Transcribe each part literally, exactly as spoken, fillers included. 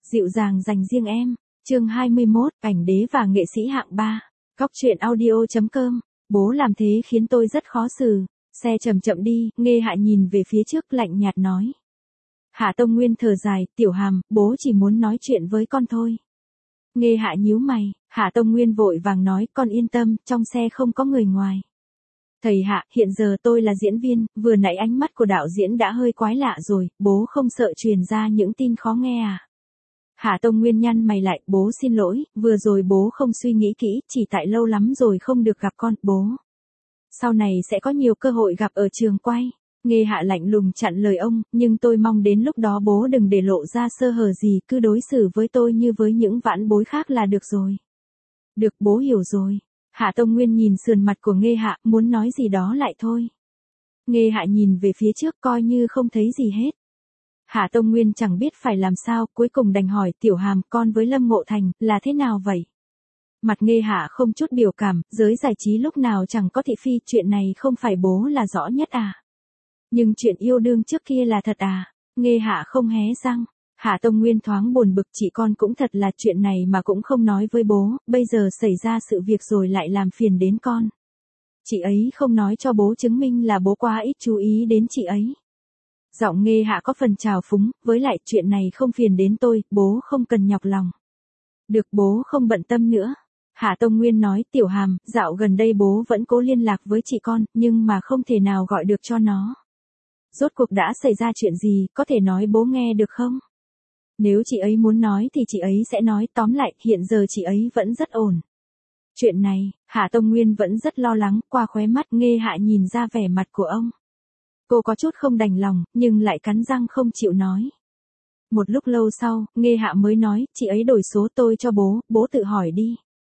Dịu dàng dành riêng em. Chương hai mươi mốt, ảnh đế và nghệ sĩ hạng ba. Góc truyện audio chấm com. Bố làm thế khiến tôi rất khó xử. Xe chậm chậm đi, Nghê Hạ nhìn về phía trước lạnh nhạt nói. Hạ Tông Nguyên thở dài, Tiểu Hàm, bố chỉ muốn nói chuyện với con thôi. Nghê Hạ nhíu mày, Hạ Tông Nguyên vội vàng nói, con yên tâm, trong xe không có người ngoài. Thầy Hạ, hiện giờ tôi là diễn viên, vừa nãy ánh mắt của đạo diễn đã hơi quái lạ rồi, bố không sợ truyền ra những tin khó nghe à? Hạ Tông Nguyên nhăn mày lại, bố xin lỗi, vừa rồi bố không suy nghĩ kỹ, chỉ tại lâu lắm rồi không được gặp con, bố. Sau này sẽ có nhiều cơ hội gặp ở trường quay. Nghê Hạ lạnh lùng chặn lời ông, nhưng tôi mong đến lúc đó bố đừng để lộ ra sơ hở gì, cứ đối xử với tôi như với những vãn bối khác là được rồi. Được, bố hiểu rồi. Hạ Tông Nguyên nhìn sườn mặt của Nghê Hạ, muốn nói gì đó lại thôi. Nghê Hạ nhìn về phía trước coi như không thấy gì hết. Hạ Tông Nguyên chẳng biết phải làm sao, cuối cùng đành hỏi, Tiểu Hàm, con với Lâm Ngộ Thành, là thế nào vậy? Mặt Nghê Hạ không chút biểu cảm, giới giải trí lúc nào chẳng có thị phi, chuyện này không phải bố là rõ nhất à? Nhưng chuyện yêu đương trước kia là thật à? Nghê Hạ không hé răng. Hạ Tông Nguyên thoáng buồn bực, chị con cũng thật là chuyện này mà cũng không nói với bố, bây giờ xảy ra sự việc rồi lại làm phiền đến con. Chị ấy không nói cho bố chứng minh là bố quá ít chú ý đến chị ấy. Giọng Nghê Hạ có phần trào phúng, với lại chuyện này không phiền đến tôi, bố không cần nhọc lòng. Được, bố không bận tâm nữa. Hạ Tông Nguyên nói, Tiểu Hàm, dạo gần đây bố vẫn cố liên lạc với chị con, nhưng mà không thể nào gọi được cho nó. Rốt cuộc đã xảy ra chuyện gì, có thể nói bố nghe được không? Nếu chị ấy muốn nói thì chị ấy sẽ nói, tóm lại, hiện giờ chị ấy vẫn rất ổn. Chuyện này, Hạ Tông Nguyên vẫn rất lo lắng, qua khóe mắt Nghê Hạ nhìn ra vẻ mặt của ông. Cô có chút không đành lòng, nhưng lại cắn răng không chịu nói. Một lúc lâu sau, Nghê Hạ mới nói, chị ấy đổi số tôi cho bố, bố tự hỏi đi.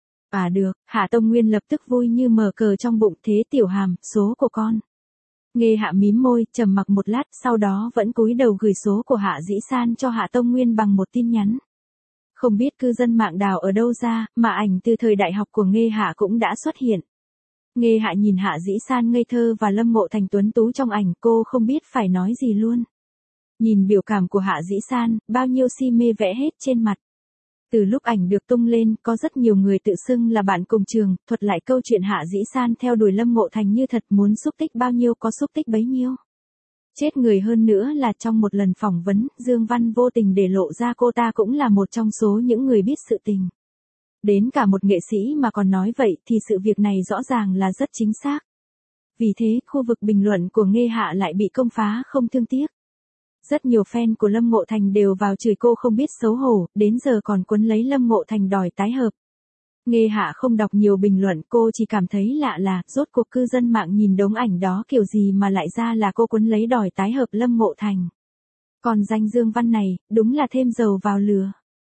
À được, Hạ Tông Nguyên lập tức vui như mở cờ trong bụng, thế Tiểu Hàm, số của con. Nghê Hạ mím môi, trầm mặc một lát, sau đó vẫn cúi đầu gửi số của Hạ Dĩ San cho Hạ Tông Nguyên bằng một tin nhắn. Không biết cư dân mạng đào ở đâu ra, mà ảnh từ thời đại học của Nghê Hạ cũng đã xuất hiện. Nghê Hạ nhìn Hạ Dĩ San ngây thơ và Lâm Ngộ Thành tuấn tú trong ảnh, cô không biết phải nói gì luôn. Nhìn biểu cảm của Hạ Dĩ San, bao nhiêu si mê vẽ hết trên mặt. Từ lúc ảnh được tung lên, có rất nhiều người tự xưng là bạn cùng trường, thuật lại câu chuyện Hạ Dĩ San theo đuổi Lâm Ngộ Thành như thật, muốn xúc tích bao nhiêu có xúc tích bấy nhiêu. Chết người hơn nữa là trong một lần phỏng vấn, Dương Văn vô tình để lộ ra cô ta cũng là một trong số những người biết sự tình. Đến cả một nghệ sĩ mà còn nói vậy thì sự việc này rõ ràng là rất chính xác. Vì thế, khu vực bình luận của Nghê Hạ lại bị công phá không thương tiếc. Rất nhiều fan của Lâm Ngộ Thành đều vào chửi cô không biết xấu hổ, đến giờ còn quấn lấy Lâm Ngộ Thành đòi tái hợp. Nghê Hạ không đọc nhiều bình luận, cô chỉ cảm thấy lạ là, rốt cuộc cư dân mạng nhìn đống ảnh đó kiểu gì mà lại ra là cô quấn lấy đòi tái hợp Lâm Ngộ Thành. Còn danh Dương Văn này, đúng là thêm dầu vào lửa.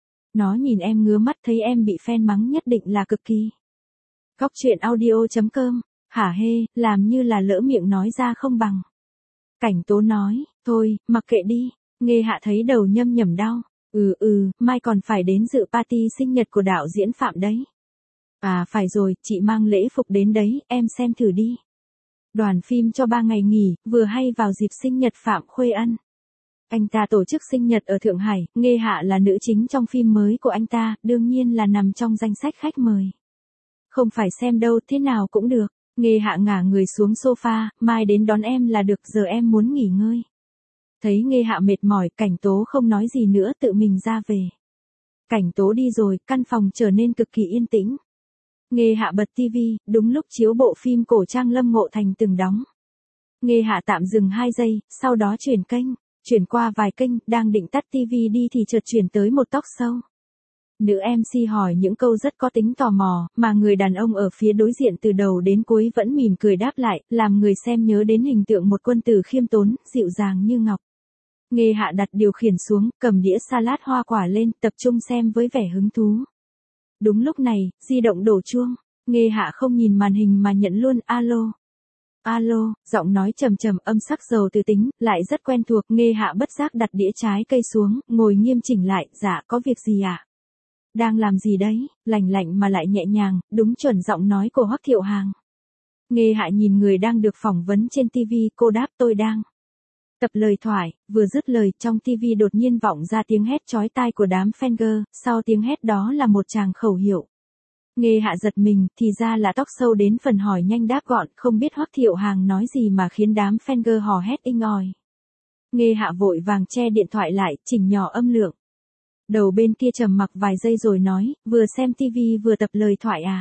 Nó nhìn em ngứa mắt, thấy em bị fan mắng nhất định là cực kỳ. Góc truyện audio chấm com. Hả hê, làm như là lỡ miệng nói ra không bằng. Cảnh Tố nói, thôi, mặc kệ đi. Nghê Hạ thấy đầu nhâm nhẩm đau. Ừ ừ, mai còn phải đến dự party sinh nhật của đạo diễn Phạm đấy. À phải rồi, chị mang lễ phục đến đấy, em xem thử đi. Đoàn phim cho ba ngày nghỉ, vừa hay vào dịp sinh nhật Phạm Khuê Ân. Anh ta tổ chức sinh nhật ở Thượng Hải, Nghê Hạ là nữ chính trong phim mới của anh ta, đương nhiên là nằm trong danh sách khách mời. Không phải xem đâu, thế nào cũng được. Nghê Hạ ngả người xuống sofa, mai đến đón em là được, giờ em muốn nghỉ ngơi. Thấy Nghê Hạ mệt mỏi, Cảnh Tố không nói gì nữa, tự mình ra về. Cảnh Tố đi rồi, căn phòng trở nên cực kỳ yên tĩnh. Nghê Hạ bật tivi, đúng lúc chiếu bộ phim cổ trang Lâm Ngộ Thành từng đóng. Nghê Hạ tạm dừng hai giây, sau đó chuyển kênh, chuyển qua vài kênh, đang định tắt tivi đi thì chợt chuyển tới một talk show. Nữ em xê hỏi những câu rất có tính tò mò, mà người đàn ông ở phía đối diện từ đầu đến cuối vẫn mỉm cười đáp lại, làm người xem nhớ đến hình tượng một quân tử khiêm tốn, dịu dàng như ngọc. Nghê Hạ đặt điều khiển xuống, cầm đĩa salad hoa quả lên, tập trung xem với vẻ hứng thú. Đúng lúc này, di động đổ chuông. Nghê Hạ không nhìn màn hình mà nhận luôn, alo. Alo, giọng nói trầm trầm, âm sắc giàu từ tính, lại rất quen thuộc. Nghê Hạ bất giác đặt đĩa trái cây xuống, ngồi nghiêm chỉnh lại, dạ có việc gì ạ? À? Đang làm gì đấy, lành lạnh mà lại nhẹ nhàng, đúng chuẩn giọng nói của Hoắc Thiệu Hàng. Nghê Hạ nhìn người đang được phỏng vấn trên tivi, cô đáp tôi đang. Tập lời thoại, vừa dứt lời trong ti vi đột nhiên vọng ra tiếng hét chói tai của đám fan girl, sau tiếng hét đó là một tràng khẩu hiệu. Nghe Hạ giật mình, thì ra là talk show đến phần hỏi nhanh đáp gọn, không biết Hoắc Thiệu Hàng nói gì mà khiến đám fan girl hò hét inh ỏi. Nghe Hạ vội vàng che điện thoại lại, chỉnh nhỏ âm lượng. Đầu bên kia trầm mặc vài giây rồi nói, vừa xem ti vi vừa tập lời thoại à?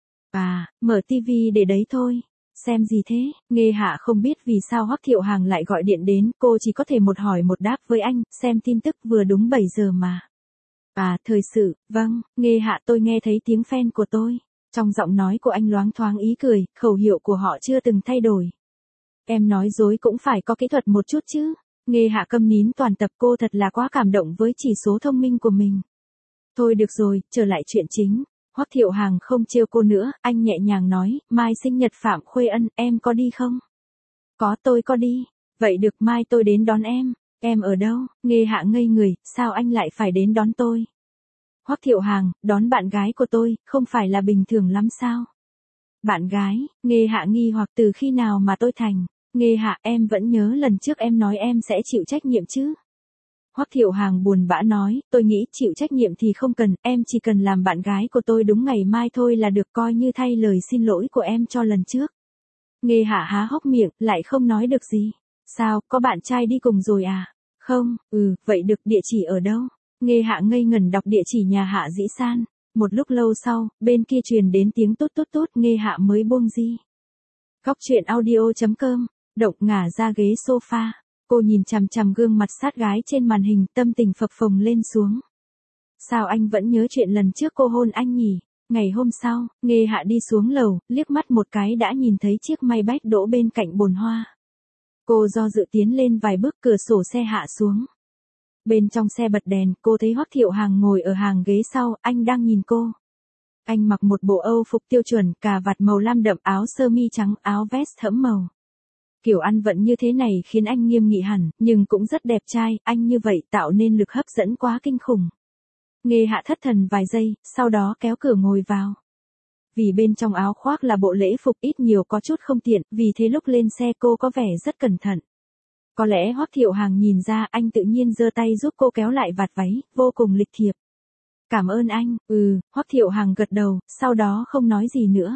À, mở ti vi để đấy thôi. Xem gì thế? Nghe Hạ không biết vì sao Hoắc Thiệu Hàng lại gọi điện đến, cô chỉ có thể một hỏi một đáp với anh, xem tin tức vừa đúng bảy giờ mà. À, thời sự, vâng, Nghe Hạ tôi nghe thấy tiếng fan của tôi. Trong giọng nói của anh loáng thoáng ý cười, khẩu hiệu của họ chưa từng thay đổi. Em nói dối cũng phải có kỹ thuật một chút chứ. Nghe Hạ câm nín toàn tập, cô thật là quá cảm động với chỉ số thông minh của mình. Thôi được rồi, trở lại chuyện chính. Hoắc Thiệu Hàng không trêu cô nữa, anh nhẹ nhàng nói, mai sinh nhật Phạm Khuê Ân, em có đi không? Có, tôi có đi. Vậy được, mai tôi đến đón em. Em ở đâu? Nghe Hạ ngây người, sao anh lại phải đến đón tôi? Hoắc Thiệu Hàng, đón bạn gái của tôi, không phải là bình thường lắm sao? Bạn gái? Nghe Hạ nghi hoặc từ khi nào mà tôi thành? Nghe Hạ, em vẫn nhớ lần trước em nói em sẽ chịu trách nhiệm chứ? Hoắc Thiệu Hàng buồn bã nói, tôi nghĩ chịu trách nhiệm thì không cần, em chỉ cần làm bạn gái của tôi đúng ngày mai thôi là được, coi như thay lời xin lỗi của em cho lần trước. Nghe Hạ há hốc miệng, lại không nói được gì. Sao, có bạn trai đi cùng rồi à? Không, ừ, vậy được, địa chỉ ở đâu? Nghe Hạ ngây ngẩn đọc địa chỉ nhà Hạ Dĩ San. Một lúc lâu sau, bên kia truyền đến tiếng tốt tốt tốt, Nghe Hạ mới buông di. Góc truyện audio chấm com, động ngả ra ghế sofa. Cô nhìn chằm chằm gương mặt sát gái trên màn hình, tâm tình phập phồng lên xuống. Sao anh vẫn nhớ chuyện lần trước cô hôn anh nhỉ? Ngày hôm sau, Nghe Hạ đi xuống lầu, liếc mắt một cái đã nhìn thấy chiếc Maybach đỗ bên cạnh bồn hoa. Cô do dự tiến lên vài bước, cửa sổ xe hạ xuống. Bên trong xe bật đèn, cô thấy Hoắc Thiệu Hàng ngồi ở hàng ghế sau, anh đang nhìn cô. Anh mặc một bộ Âu phục tiêu chuẩn, cà vạt màu lam đậm, áo sơ mi trắng, áo vest thẫm màu. Kiểu ăn vận như thế này khiến anh nghiêm nghị hẳn, nhưng cũng rất đẹp trai, anh như vậy tạo nên lực hấp dẫn quá kinh khủng. Nghe Hạ thất thần vài giây, sau đó kéo cửa ngồi vào. Vì bên trong áo khoác là bộ lễ phục ít nhiều có chút không tiện, vì thế lúc lên xe cô có vẻ rất cẩn thận. Có lẽ Hoắc Thiệu Hàng nhìn ra, anh tự nhiên giơ tay giúp cô kéo lại vạt váy, vô cùng lịch thiệp. Cảm ơn anh, ừ, Hoắc Thiệu Hàng gật đầu, sau đó không nói gì nữa.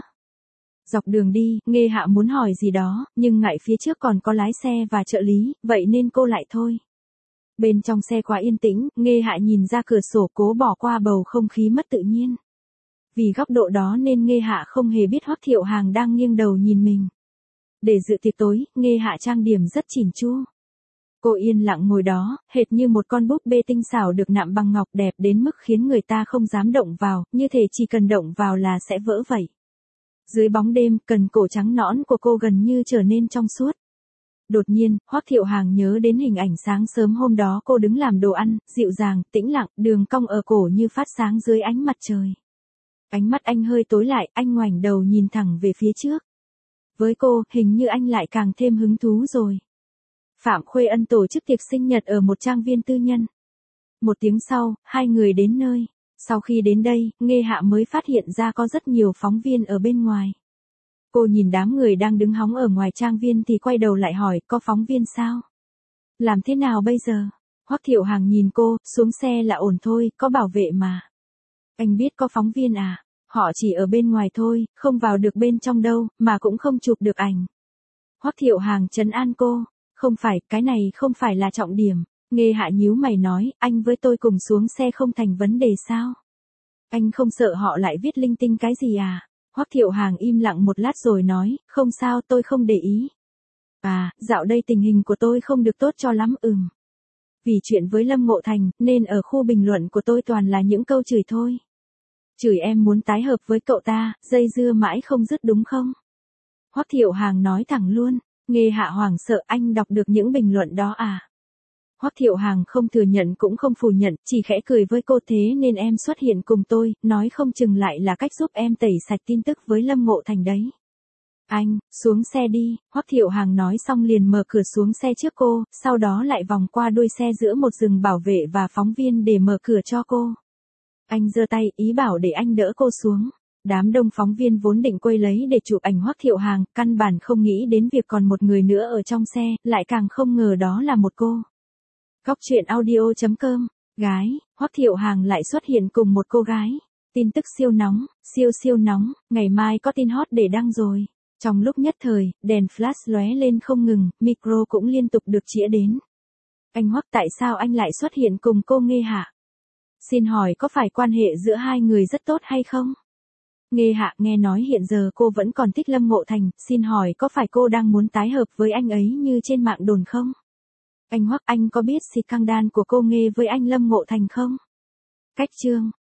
Dọc đường đi, Nghe Hạ muốn hỏi gì đó, nhưng ngại phía trước còn có lái xe và trợ lý, vậy nên cô lại thôi. Bên trong xe quá yên tĩnh, Nghe Hạ nhìn ra cửa sổ cố bỏ qua bầu không khí mất tự nhiên. Vì góc độ đó nên Nghe Hạ không hề biết Hoắc Thiệu Hàng đang nghiêng đầu nhìn mình. Để dự tiệc tối, Nghe Hạ trang điểm rất chỉn chu. Cô yên lặng ngồi đó, hệt như một con búp bê tinh xảo được nạm bằng ngọc, đẹp đến mức khiến người ta không dám động vào, như thể chỉ cần động vào là sẽ vỡ vậy. Dưới bóng đêm, cần cổ trắng nõn của cô gần như trở nên trong suốt. Đột nhiên, Hoắc Thiệu Hàng nhớ đến hình ảnh sáng sớm hôm đó cô đứng làm đồ ăn, dịu dàng, tĩnh lặng, đường cong ở cổ như phát sáng dưới ánh mặt trời. Ánh mắt anh hơi tối lại, anh ngoảnh đầu nhìn thẳng về phía trước. Với cô, hình như anh lại càng thêm hứng thú rồi. Phạm Khuê Ân tổ chức tiệc sinh nhật ở một trang viên tư nhân. Một tiếng sau, hai người đến nơi. Sau khi đến đây, Nghe Hạ mới phát hiện ra có rất nhiều phóng viên ở bên ngoài. Cô nhìn đám người đang đứng hóng ở ngoài trang viên thì quay đầu lại hỏi, có phóng viên sao? Làm thế nào bây giờ? Hoắc Thiệu Hàng nhìn cô, xuống xe là ổn thôi, có bảo vệ mà. Anh biết có phóng viên à? Họ chỉ ở bên ngoài thôi, không vào được bên trong đâu, mà cũng không chụp được ảnh. Hoắc Thiệu Hàng trấn an cô, không phải, cái này không phải là trọng điểm. Nghe Hạ nhíu mày nói, anh với tôi cùng xuống xe không thành vấn đề sao? Anh không sợ họ lại viết linh tinh cái gì à? Hoắc Thiệu Hàng im lặng một lát rồi nói, không sao, tôi không để ý. À, dạo đây tình hình của tôi không được tốt cho lắm, ừm. Vì chuyện với Lâm Ngộ Thành, nên ở khu bình luận của tôi toàn là những câu chửi thôi. Chửi em muốn tái hợp với cậu ta, dây dưa mãi không dứt đúng không? Hoắc Thiệu Hàng nói thẳng luôn. Nghe Hạ hoảng sợ, anh đọc được những bình luận đó à? Hoắc Thiệu Hàng không thừa nhận cũng không phủ nhận, chỉ khẽ cười với cô, thế nên em xuất hiện cùng tôi, nói không chừng lại là cách giúp em tẩy sạch tin tức với Lâm Ngộ Thành đấy. Anh, xuống xe đi, Hoắc Thiệu Hàng nói xong liền mở cửa xuống xe trước cô, sau đó lại vòng qua đuôi xe giữa một rừng bảo vệ và phóng viên để mở cửa cho cô. Anh giơ tay, ý bảo để anh đỡ cô xuống. Đám đông phóng viên vốn định quay lấy để chụp ảnh Hoắc Thiệu Hàng, căn bản không nghĩ đến việc còn một người nữa ở trong xe, lại càng không ngờ đó là một cô. Góc truyện audio chấm com, gái, Hoắc Thiệu Hàng lại xuất hiện cùng một cô gái. Tin tức siêu nóng, siêu siêu nóng, ngày mai có tin hot để đăng rồi. Trong lúc nhất thời, đèn flash lóe lên không ngừng, micro cũng liên tục được chĩa đến. Anh Hoắc, tại sao anh lại xuất hiện cùng cô Nghê Hạ? Xin hỏi có phải quan hệ giữa hai người rất tốt hay không? Nghê Hạ, nghe nói hiện giờ cô vẫn còn thích Lâm Ngộ Thành, xin hỏi có phải cô đang muốn tái hợp với anh ấy như trên mạng đồn không? Anh Hoắc, anh có biết scandal của cô Nghê với anh Lâm Ngộ Thành không? Cách chương